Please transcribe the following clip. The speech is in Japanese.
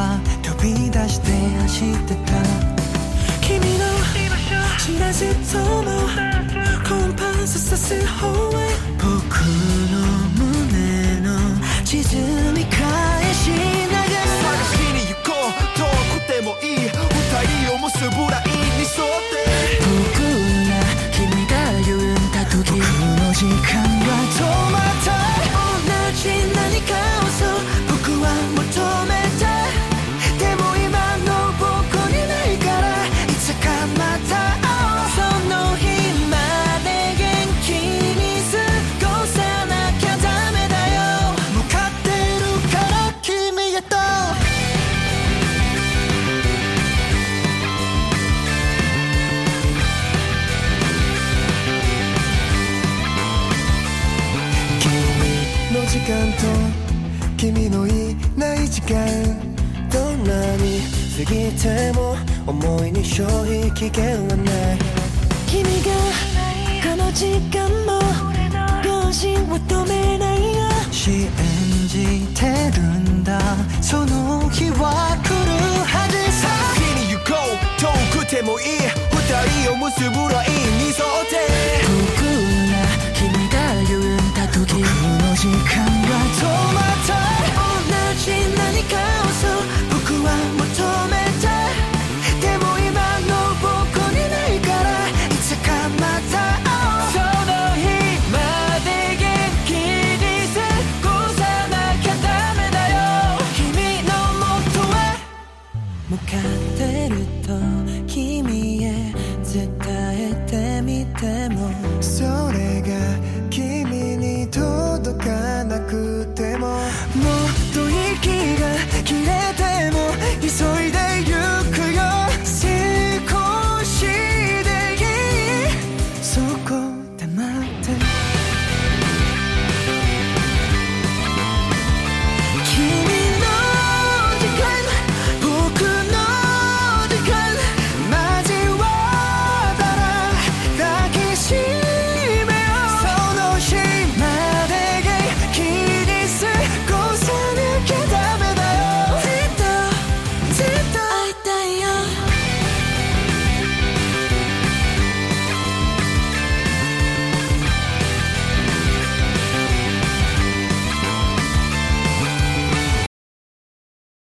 は飛び出して走ってた君の知らずともコンパスさす方へ僕の胸の地図見返しながら探しに行こう遠くてもいい二人を結ぶラインに沿って僕ら君が言った時僕の時間が止まった同じ何かをそう僕は求めたでも今の僕にないからいつかまた会おうその日まで元気に過ごさなきゃダメだよ向かってるから君へと君の時間と君のいない時間どんなに過ぎても思いに消費期限はない君がこの時間も更新を止めないよ信じてるんだその日は